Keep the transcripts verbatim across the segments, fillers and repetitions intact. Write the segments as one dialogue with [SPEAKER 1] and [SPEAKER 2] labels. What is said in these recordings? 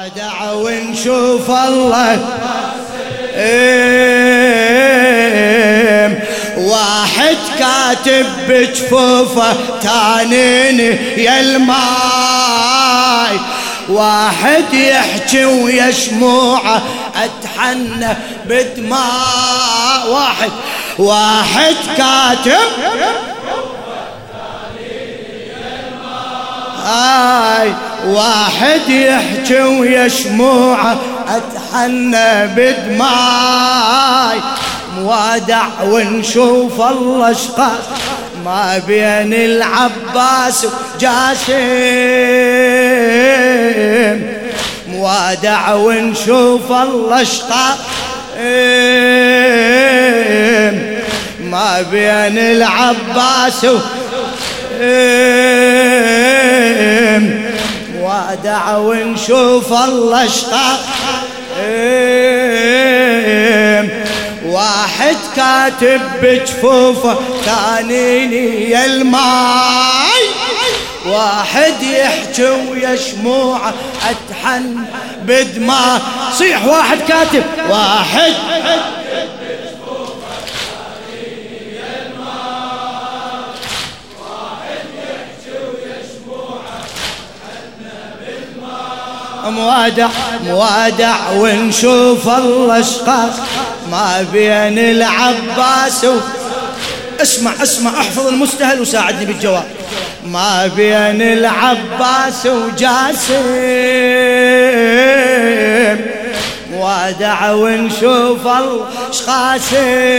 [SPEAKER 1] موادع ونشوف الله. واحد كاتب بجفوفه تانيني يا الماي، واحد يحكي ويا شموعه اتحنى بدماء. واحد واحد كاتب هاي، واحد يحكي ويا شموعه اتحنى بدماي. موادع ونشوف الله اشقاس ما بين العباس وجاسم. موادع ونشوف الله اشقاس ما بين العباس وجاسم. موادع ونشوف الله اشقاس. واحد كاتب بجفوفه تانيني يا الماي، واحد يحكي ويا شموعه اتحن بدماء. صيح واحد كاتب، واحد موادع موادع ونشوف الله اشقاس ما بين العباس و... اسمع اسمع احفظ المستهل وساعدني بالجواب. ما بين العباس وجاسم. موادع ونشوف الله اشقاس.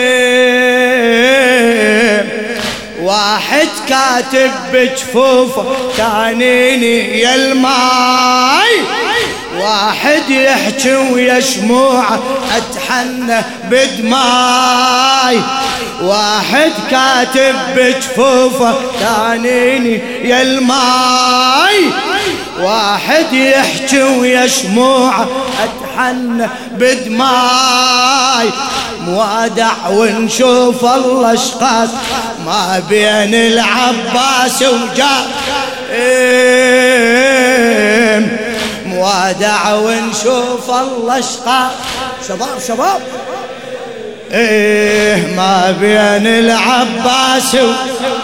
[SPEAKER 1] واحد كاتب بجفوفه تانيني يا الماي، واحد يحكي ويا شموعه اتحنى بدماي. واحد كاتب بجفوفه تانيني يا الماي، واحد يحكي ويا شموعه اتحنى بدماي. موادع ونشوف الله اشقاس ما بين العباس وجاسم. موادع ونشوف الله اشقاس. شباب شباب ايه ما بين العباس و...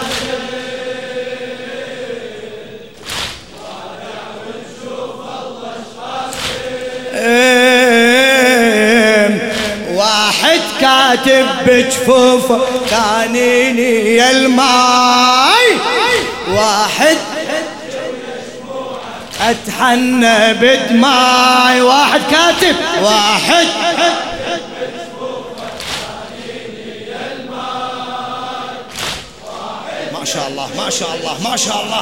[SPEAKER 1] واحد كاتب بجفوفه تانيني يا الماي، واحد اتحنى بدماي. واحد كاتب، واحد ما شاء الله ما شاء الله ما شاء الله.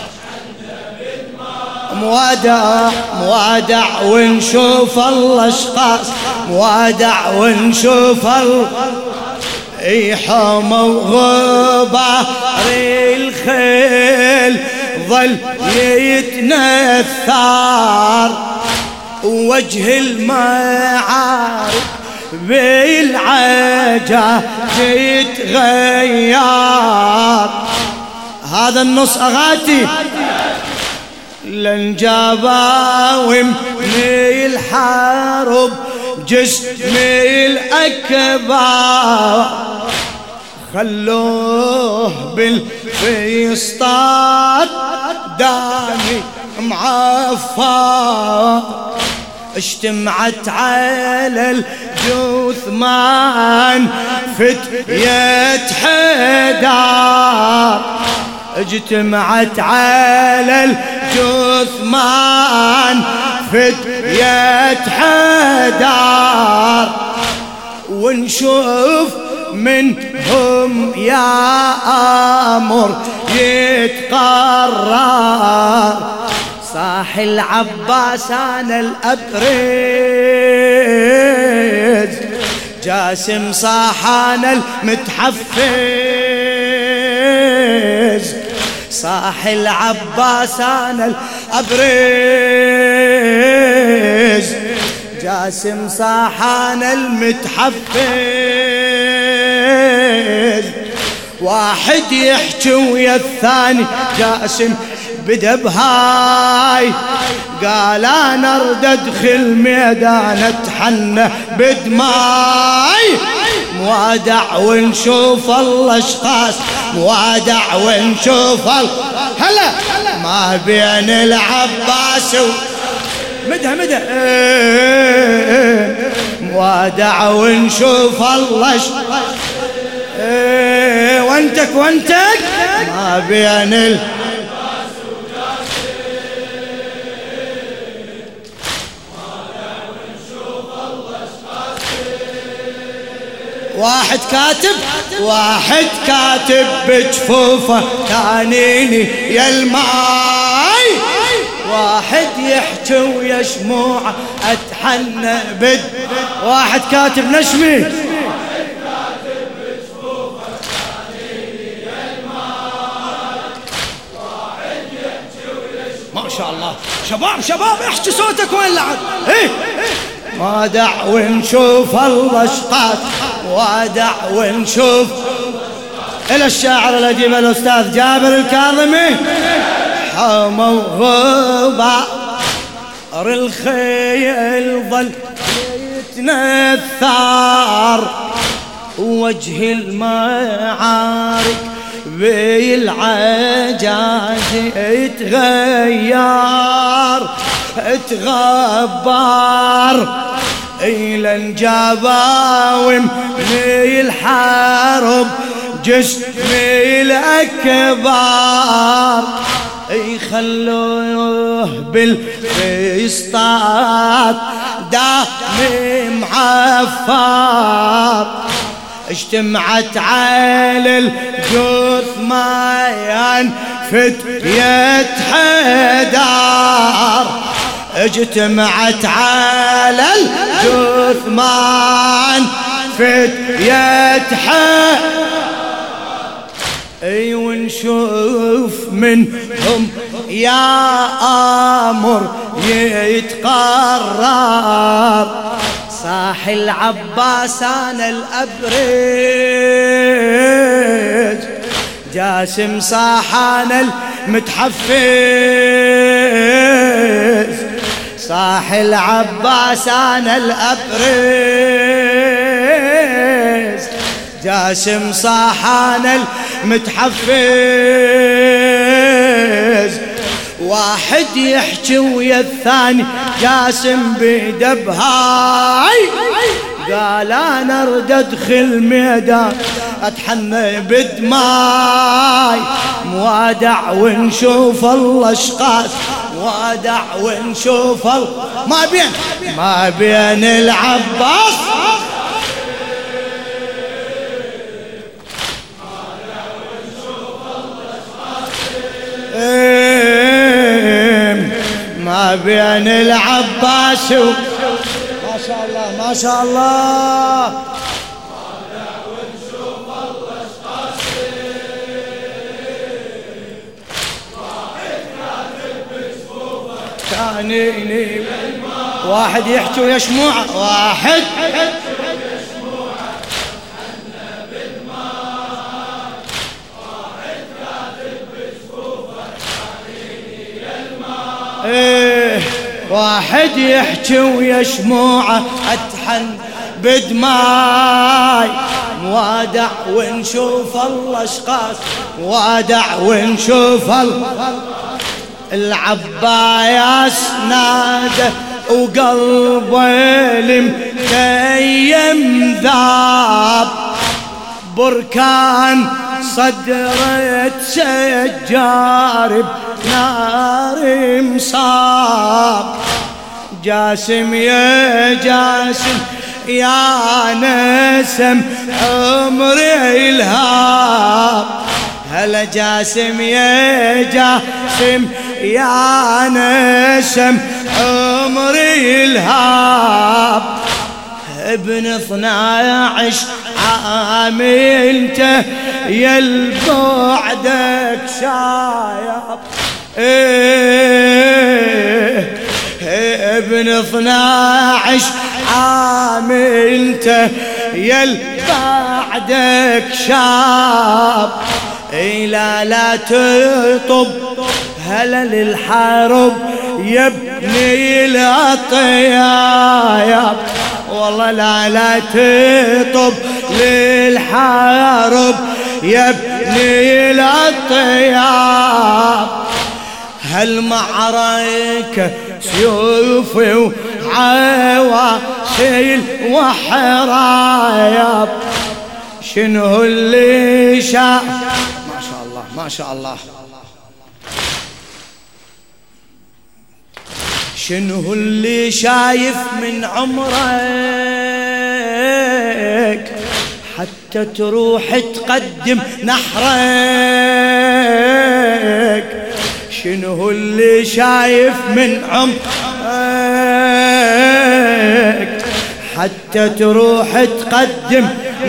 [SPEAKER 1] موادع موادع ونشوف الله اشقاس. موادع ونشوف الله. اي حومه وغبار الخيل ظل يتنثر، ووجه المعارك بالعجا يتغير. هذا النص اغاتي لنجاباوم من الحرب جسمي الأكبر، خلوه بالفيسطات دامي معفر. اجتمعت على الجثمان فتية حدار، اجتمعت على الجثمان فتية حدار. ونشوف منهم يا أمر يتقرر، صاح العباس أنا الأبرز، جاسم صاح أنا المتحفز، صاح العباس أنا الأبرز، جاسم صاح أنا المتحفز. واحد يحكي ويا الثاني جاسم بدا بهاي قال انا ارد ادخل ميدان اتحنى بدماي موادع ونشوف الله اشخاص موادع ونشوف الله هلا ما بين العباس و مدها مدها ايه موادع ونشوف الله ايه وانتك وانتك ما بين ال واحد كاتب واحد كاتب بجفوفه تانيني يا الماي واحد يحكي ويا شموعه اتحنى بد واحد كاتب نشمي واحد كاتب بجفوفه تانيني يا الماي واحد يحكي ويا شموعه ما شاء الله شباب شباب احكي صوتك وين لعب ايه وادع ونشوف الله اشقاط وادع ونشوف الى الشاعر الاديب الاستاذ جابر الكاظمي حمى وغبار الخيل ظل يتنثر وجه المعارك بالعجاز اتغير اتغبر إلى الجباوم الحرب جسمي الأكبر يخلوه بالفسطاط دم معفر اجتمعت على الجث ما ينفد يتحدار اجتمعت على الجثمان فتيات حق اي ونشوف منهم يا امر يتقرر صاح العباس انا الابرج جاسم صاح انا المتحفز صاح العباس انا الابرز جاسم صاح انا المتحفز واحد يحكي ويا الثاني جاسم بدبهاي قال انا ارد ادخل ميدان اتحنى بدماي موادع ونشوف الله اشقاس موادع ونشوف الله ما بين ما بين العباس ما بين العباس و... ما شاء الله ما شاء الله تانيني واحد يحكي ويا شموعه واحد ايه واحد يحكي ويا شموعه اتحن بدماي موادع ونشوف الله اشقاس موادع ونشوف الله العباس نادى وقلبه المتيم ذاب بركان صدره تسجار بنار مصاب جاسم يا جاسم يا نسم عمري الهاب هلا جاسم يا جاسم يا نسم عمري الهاب ابن اثناعش عام انت يا البعدك شايب ايه ابن اثناعش عام انت يا بعدك شاب اي لا لا تطب هلا للحرب يا ابني الأطياب، والله لا لا تطب للحرب يا ابني الأطياب. هالمعركة سيوفي وعواشل وحرايب، شنو اللي شاء؟ ما شاء الله ما شاء الله. شنو اللي شايف من عمرك حتى تروح تقدم نحرك؟ شنو اللي شايف من عمرك حتى تروح تقدم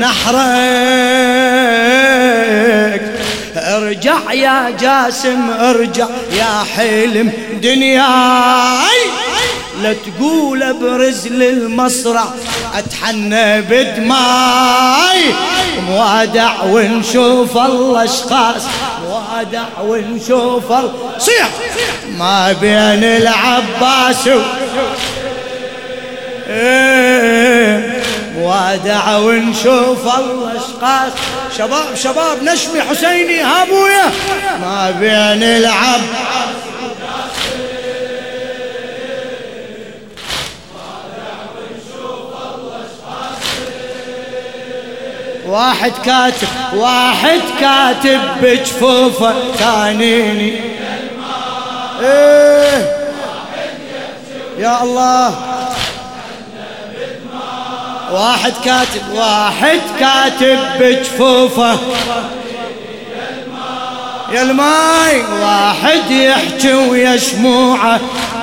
[SPEAKER 1] نحرك؟ ارجع يا جاسم ارجع يا حلم دنياي، لا تقول ابرز للمصرع اتحنى بدماي. موادع ونشوف الله اشخاص، موادع ونشوف الله صيح ما بين العباس و موادع ونشوف الله اشخاص. شباب شباب نشمي حسيني ها ابويا ما بين العب. واحد كاتب واحد كاتب بجفوفه ثانيني ايه يا الله. واحد كاتب واحد كاتب بجفوفه يا الماي، واحد يحكي ويا شموعه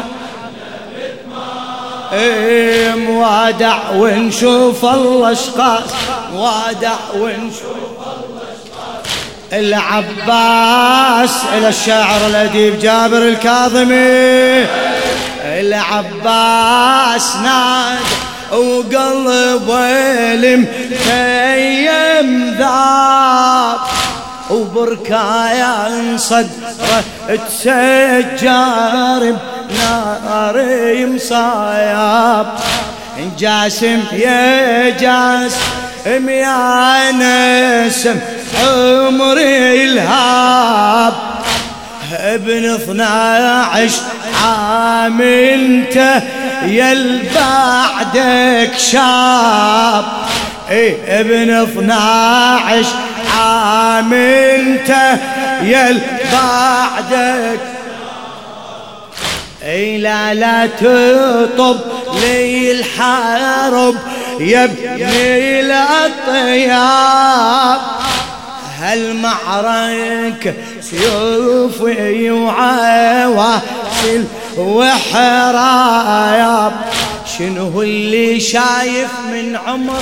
[SPEAKER 1] ايه موادع ونشوف الله اشخاص، موادع ونشوف الله اشخاص. العباس الى الشاعر الاديب جابر الكاظمي، العباس نادى وقلب المتيم ذاب، وبركايا صدره تسجر بنار مصايب. جاسم يا جاسم يا نسم عمري الهاب، ابن اثناعش عام انت يل بعدك شاب. ايه ابن اثناعش عام انت يل بعدك. اي لا لا تطب لي الحرب يا ابني الأطياب. هالمعركة سيوفي وعواشل وحرايب، شنو اللي شايف من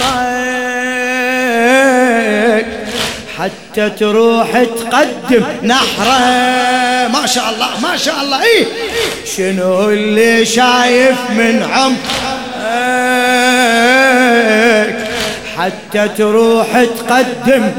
[SPEAKER 1] عمرك حتى تروح تقدم نحره؟ ما شاء الله ما شاء الله. ايه شنو اللي شايف من عمرك حتى تروح تقدم؟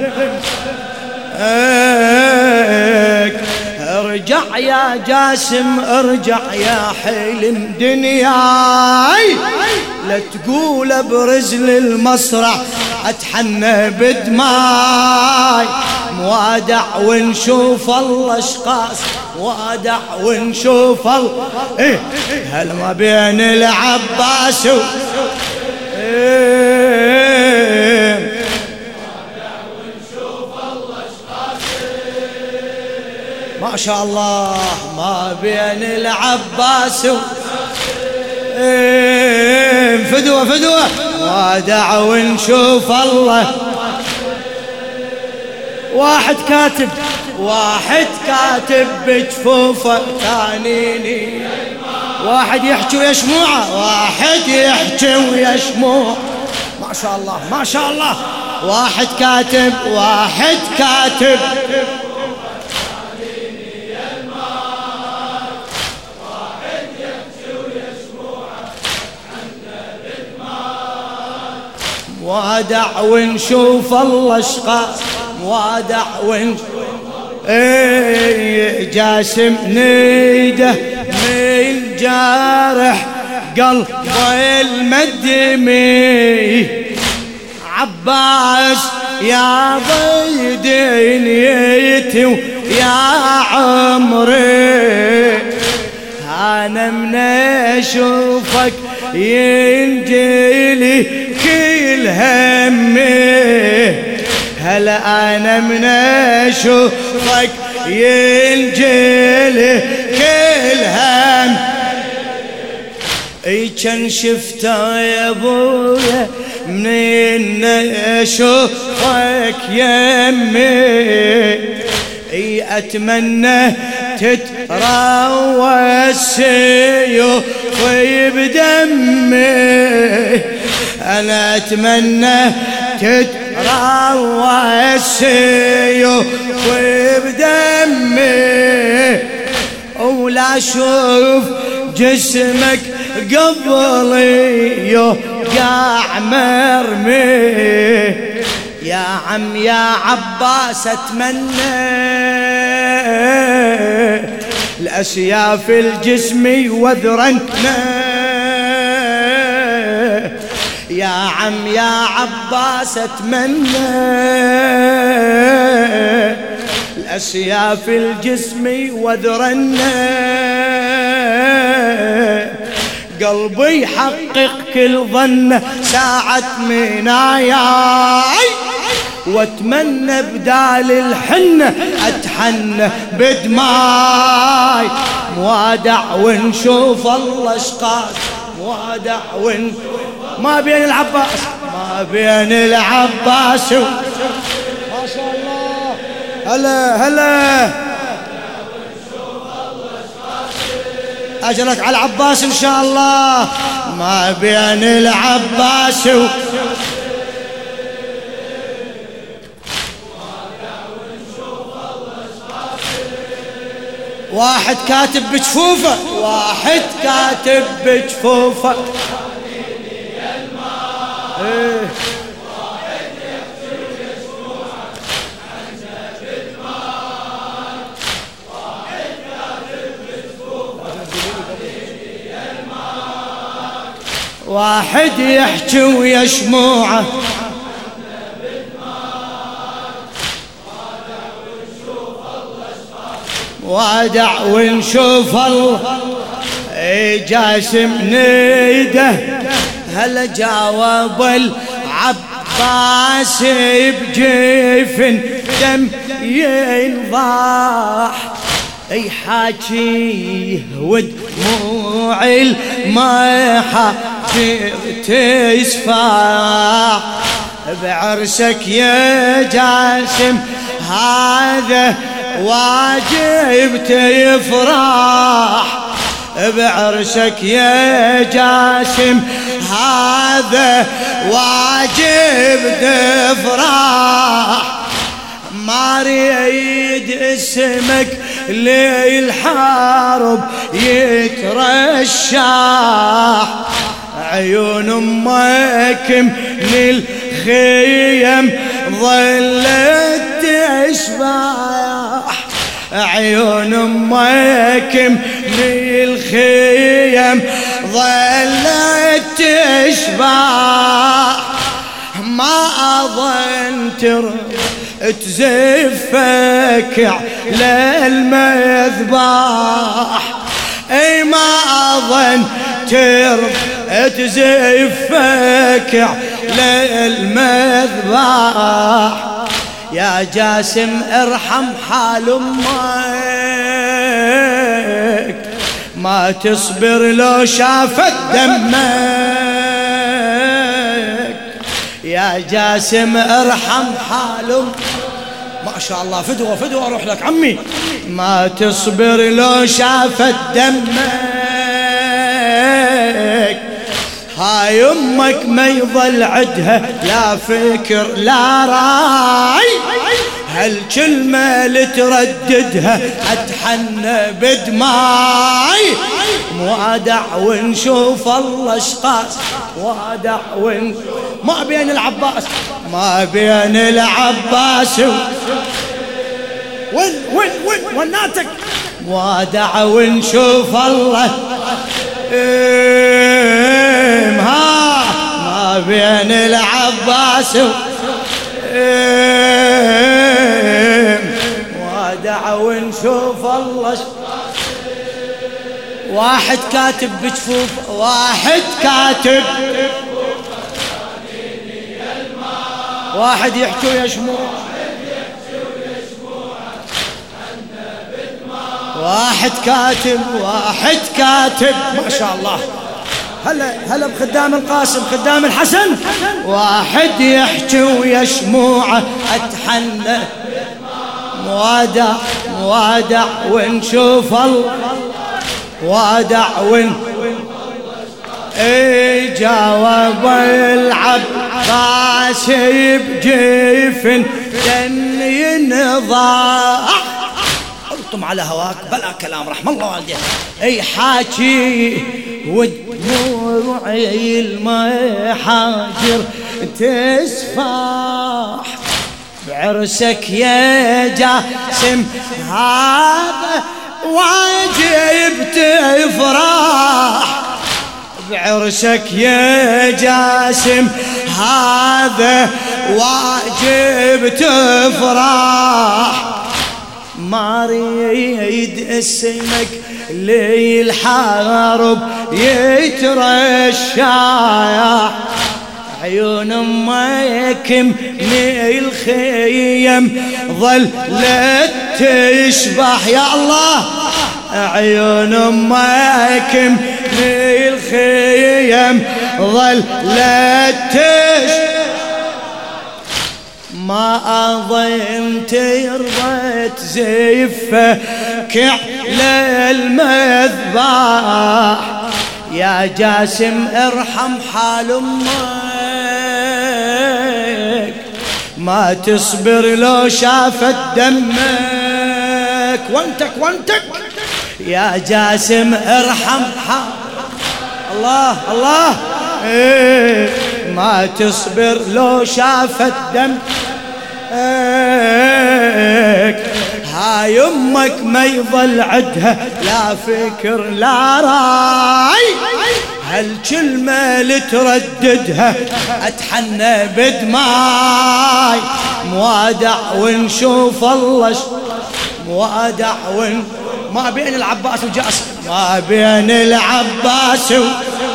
[SPEAKER 1] ارجع يا جاسم ارجع يا حلم دنياي، لا تقول ابرز للمصرع اتحنى بدماي. موادع ونشوف الله اشخاص، موادع ونشوف الله ايه هل ما بين العباس و ايه ما شاء الله ما بين العباس و ايه فدوة فدوة. وادع ونشوف الله. واحد كاتب واحد كاتب بجفوفه ثانيني، واحد يحكي ويا شموعه، واحد يحكي ويا شموعه. ما شاء الله ما شاء الله. واحد كاتب واحد كاتب وادع ونشوف الله اشقى، وادع ونشوف اي جاسم نيده من جارح قلب المدمي عباس يا ضي دنيتي ويا عمري انا من اشوفك ينجلي كل همي هلا انا من اشوفك ينجلي كل هم اي كان شفته يا ابويا منين اشوفك يمي اي اتمنى تتروى السيوف بدمي انا اتمنى تتروى السيوف بدمي ولا اشوف جسمك قبلي يوقع مرمي يا عم يا عباس اتمنى الاسياف الجسم وذرننا يا عم يا عباس اتمنى الاسياف الجسم وذرننا قلبي يحقق كل ظنه ساعة مناياي واتمنى بدال الحنة اتحنى بدماي موادع ونشوف الله اشقاس موادع ون ما بين العباس ما بين العباس و... ما شاء الله هلا هلا أجرك على العباس إن شاء الله ما بين العباس و... واحد كاتب بجفوفه واحد كاتب بجفوفه ايه واحد يحكي ويا شموعه وادع ونشوف الله اي جاسم نيده هلا جاوب العباس بجيفن دم ينضاح اي حاكي ودموع الماحة تسفاح بعرسك يا جاسم هذا واجب تفرح بعرسك يا جاسم هذا واجب تفرح ما ريد اسمك للحرب يترشح عيون امك من الخيم ظلت تشبح عيون امك من الخيم ظلت تشبح ما اظن تر تزفك على المذبح اي ما اظن تر تزفك على المذبح يا جاسم ارحم حال امك ما تصبر لو شافت دمك يا جاسم ارحم حال امك ما شاء الله فدوة فدوة اروح لك عمي ما تصبر لو شافت دمك هاي امك ما يظل عدها لا فكر لا راي هالكلمة اللي ترددها اتحنى بدماي موادع ونشوف الله اشقاس موادع ون ما بين العباس ما بين العباس و... وين وين وين وناتك موادع ونشوف الله ها ما بين العباس موادع ونشوف الله. واحد كاتب بجفوف واحد كاتب واحد يحكي ويشموع واحد كاتب واحد كاتب ما شاء الله. هلا هلا بخدام القاسم خدام الحسن. واحد يحكي ويشموعه اتحنى موادع موادع ونشوف الله وادع ون اي جاوب العباس بجيفن دن ينضاع قلتم على هواك بلا كلام رحم الله والديك. اي حاكي ودموعي المحاجر تسفاح بعرسك يا جاسم هذا واجب تفرح بعرسك يا جاسم هذا واجب تفرح. ما ريد اسمك للحارب يترشح عيون امك من الخيم ظلت تشبح يا الله عيون امك من الخيم ظلت تشبح. ما أظنت رضيت زفك على المذبح يا جاسم ارحم حال امك ما تصبر لو شافت دمك وانتك وانتك يا جاسم ارحم حال الله الله إيه ما تصبر لو شافت دمك. هاي امك ما يظل عدها لا فكر لا راي هالكلمة اللي ترددها اتحنى بدماي موادع ونشوف الله موادع ون ما بين العباس وجاسم ما بين العباس و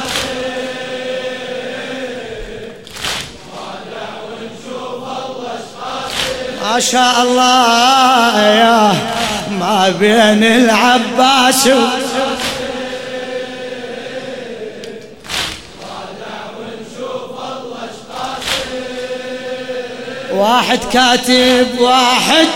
[SPEAKER 1] ما شاء الله يا ما بين العباس و واحد كاتب واحد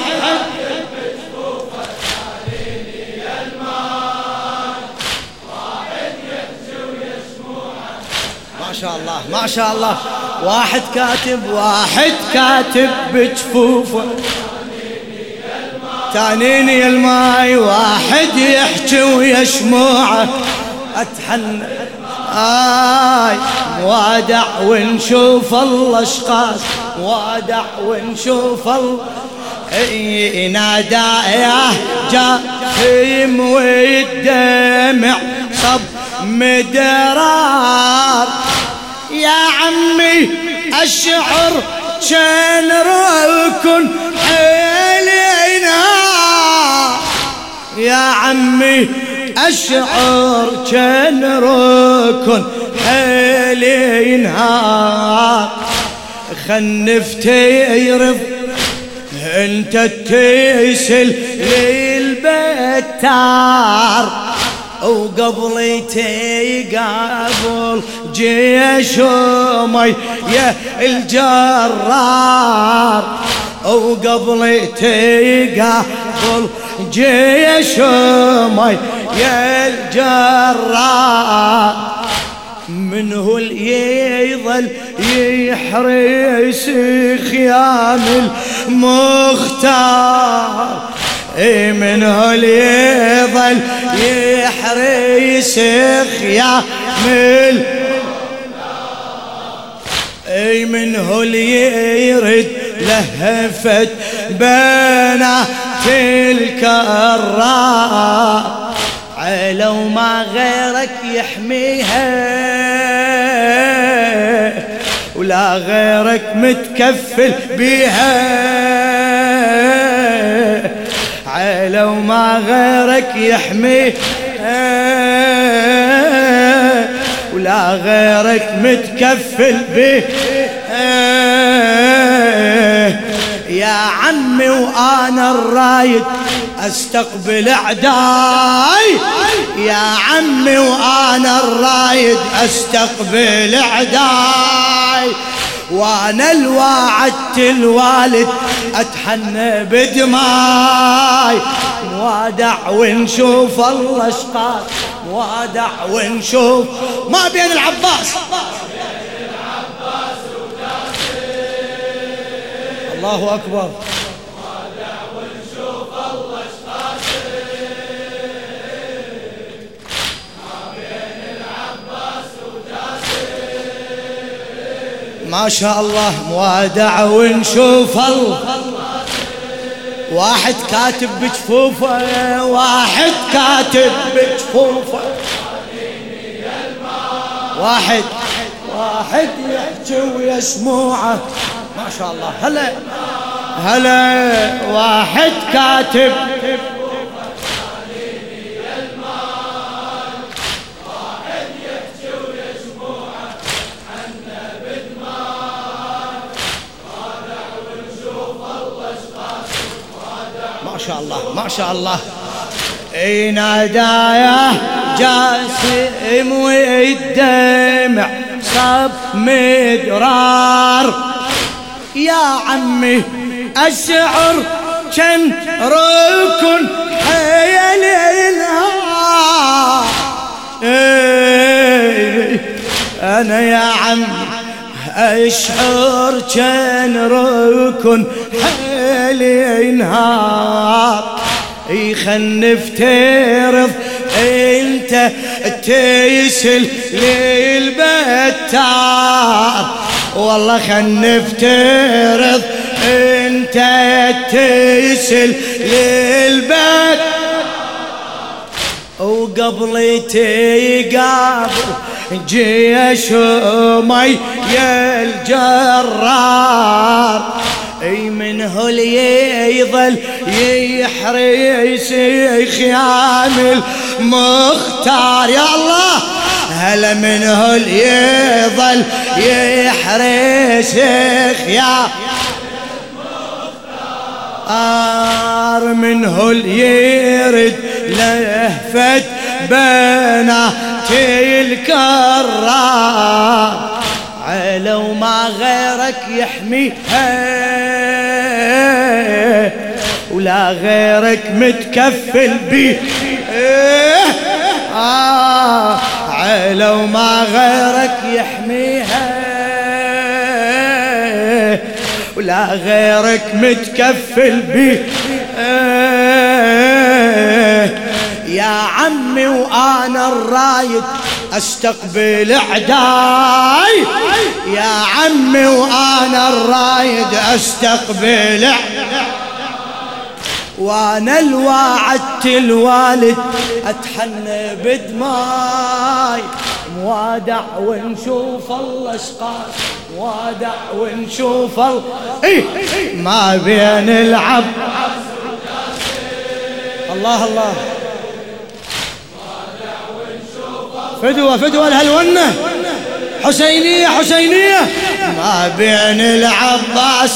[SPEAKER 1] ما شاء الله ما شاء الله. واحد كاتب واحد كاتب بجفوفه تانيني الماي واحد يحكي ويشموعه اتحنى آي موادع ونشوف الله اشقاس موادع ونشوف الله اي نادى يا جاثم والدمع صب مدرار يا عمي أشعر كان ركن حيلينا يا عمي أشعر كان ركن حيلينا خنفتي يرض انت تيسل للبتار وقبليتي قابل جيش مي يا الجرار وقبليتي قابل جيش مي يا الجرار منه اللي يظل يحرس خيام المختار منه اللي يظل يحرس خيام المختار منه اللي يرد لهفت بنا الكرار لو ما غيرك يحميها ولا غيرك متكفل بيها لو ما غيرك يحميها ولا غيرك متكفل بيها يا عمي وانا الرايد استقبل اعداي يا عمي وانا الرايد استقبل اعداي وانا الواعدت الوالد اتحنى بدماي موادع ونشوف الله اشقاك موادع ونشوف ما بين العباس الله اكبر ما شاء الله موادع ونشوف الله واحد كاتب بجفوفه واحد كاتب بجفوفه واحد واحد يحكي ويسموعه ما شاء الله هلا هلا واحد كاتب ما شاء الله ما شاء الله اي نادايا جاسم والدمع صب مدرار يا عمي الشعر كان ركن حيل النهار انا يا عمي الشعر كان ركن حيل ينهار يخنف ترض انت تيسل للبتار والله خنف ترض انت تيسل للبتار وقبل تقابل جيش مي يا الجرار اي منه اللي يظل يحرس خيام المختار يا الله هلا منه اللي يظل يحرس خيام المختار منه اللي يرد لهفت بنات الكرار لو ما غيرك يحميها ولا غيرك متكفل بيه آه لو ما غيرك يحميها ولا غيرك متكفل بيه يا عمي وانا الرايد استقبل اعداي يا عمي وانا الرايد استقبل اعداي وانا الواعدت الوالد اتحنى بدماي موادع ونشوف الله اشقاك موادع ونشوف الله إيه ما بين العب الله الله فدوة فدوة الهلونة حسينية حسينية ما بين العباس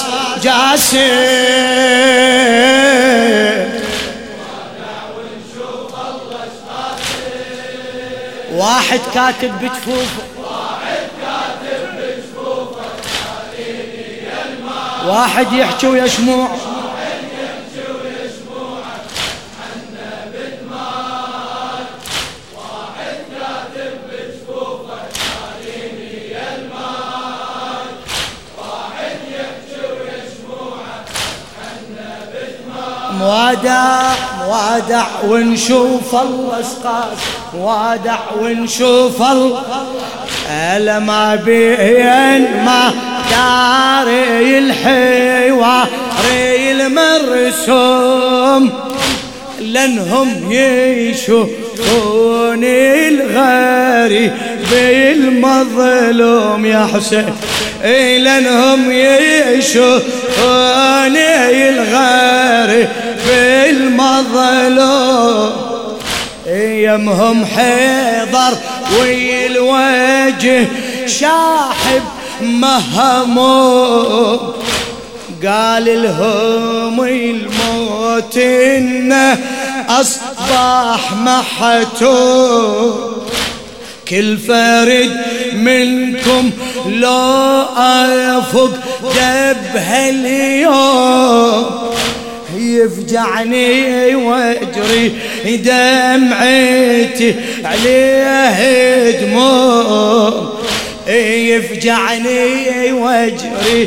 [SPEAKER 1] جاسم واحد كاتب بجفوفه واحد يحكي ويشموع موادع موادع ونشوف الله اسقاك موادع ونشوف الله ألا ما بين ما داري الحوار ريل مرسوم لأنهم يشوفون الغريب المظلوم يا حسين، لأنهم يشوفون الغريب المظلوم. يمهم حيضر والوجه شاحب مهموم، قال لهم الموت إنه أصبح محتوم، كل فرد منكم لو أفق جبه اليوم يفجعني واجري دمعتي عليه دموع، يفجعني واجري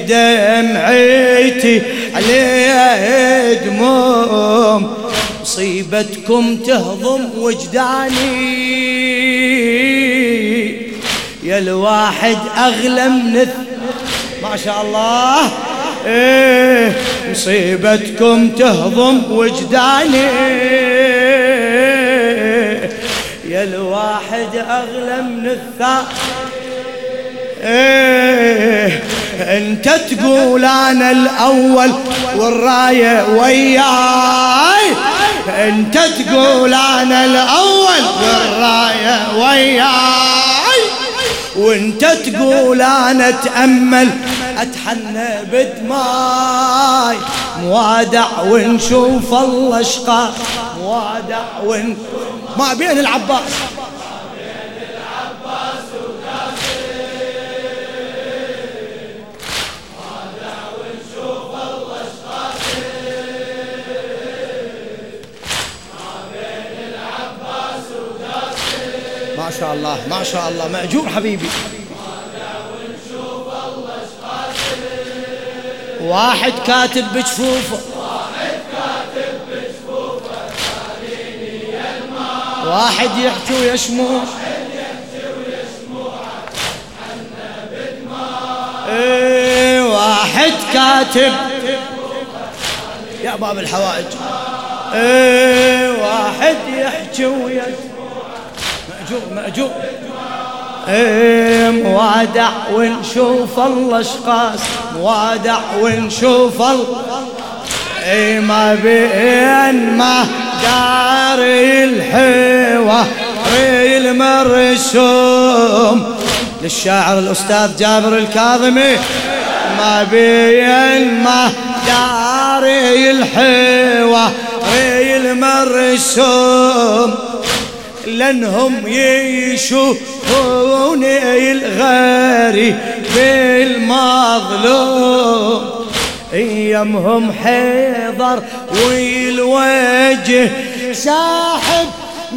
[SPEAKER 1] دمعتي عليه دموع. مصيبتكم تهضم وجداني يا الواحد أغلى من ما شاء الله. إيه مصيبتكم تهضم وجداني يا الواحد أغلى من الثاني. إيه انت تقول أنا الأول والراية وياي، انت تقول أنا الأول والراية وياي، وانت تقول أنا أتأمل أتحنى بدماي، موادع ونشوف الله شقا، موادع ون ما بين العباس ما شاء الله ما شاء الله مأجور حبيبي. واحد كاتب بجفوفه، واحد كاتب بجفوفه خليني يا الماء، واحد يحكي ويشموع، واحد يحكي ويشموع حنا بدماء. ايه واحد كاتب يا باب الحوائج، ايه واحد يحكي ويشموع مأجور مأجور. ايه موادع ونشوف الله شقاس، موادع ونشوف الله. ايه ما بين ما دار الحوار المرسوم للشاعر الأستاذ جابر الكاظمي، ما بين ما دار الحوار المرسوم لأنهم يشوفون الغريب المظلوم. ايامهم حيضر والوجه ساحب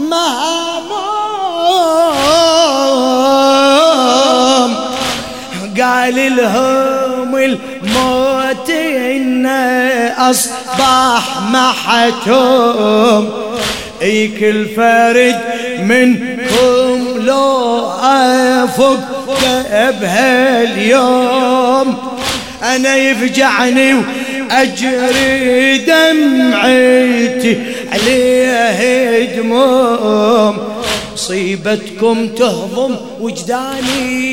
[SPEAKER 1] مهموم، قال لهم الموت إنه أصبح محتوم، اي كل فرد منكم لو افق بهاليوم انا يفجعني واجري دمعتي عليه دموع. مصيبتكم تهضم وجداني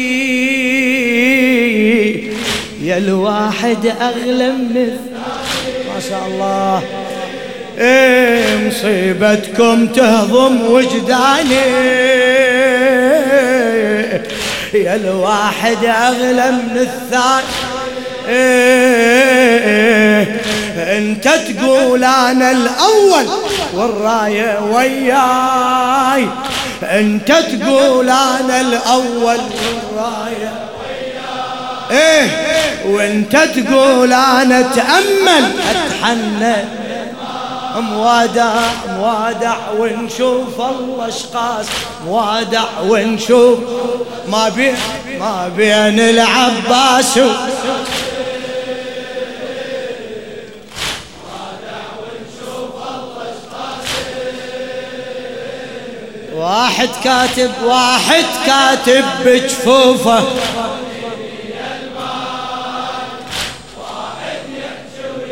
[SPEAKER 1] يا الواحد اغلى من ما شاء الله. ايه مصيبتكم تهضم وجداني يا الواحد اغلى من الثاني. إيه انت تقول انا الاول والرايه وياي، انت تقول انا الاول والرايه وياي. ايه وانت تقول انا اتامل اتحنى، موادع موادع ونشوف الله شقاس، موادع ونشوف ما بين ما بين العباس و واحد كاتب واحد كاتب بجفوفه، واحد يحكي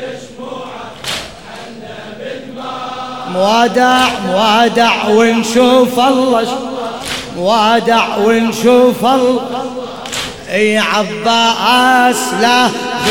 [SPEAKER 1] موادع موادع ونشوف الله، موادع ونشوف الله. اي عباس لا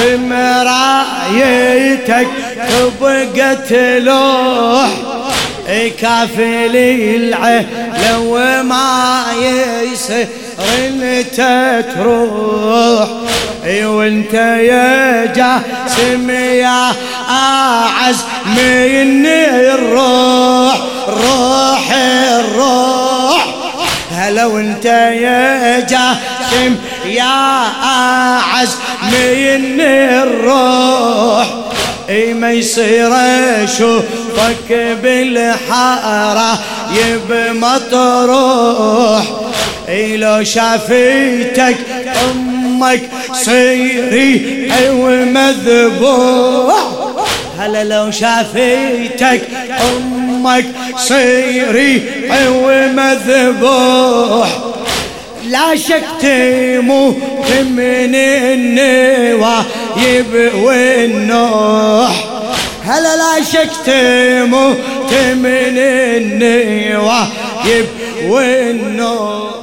[SPEAKER 1] بمرايتك تبقى تلوح، اي كافلي العين لو ما يصير انت تروح. اي وانت يا جاسم يا اعز مني الروح، روح الروح. هلا وانت يا جاسم يا اعز مني الروح. اي ما يصير اشوفك بالحاره يب مطروح. اي لو شافيتك امك صيري ومذبوح. هلا لو شافيتك امك صيري ومذبوح. لا شك تموت من النوايب والنوح. هلا لا شك تموت من النوايب والنوح.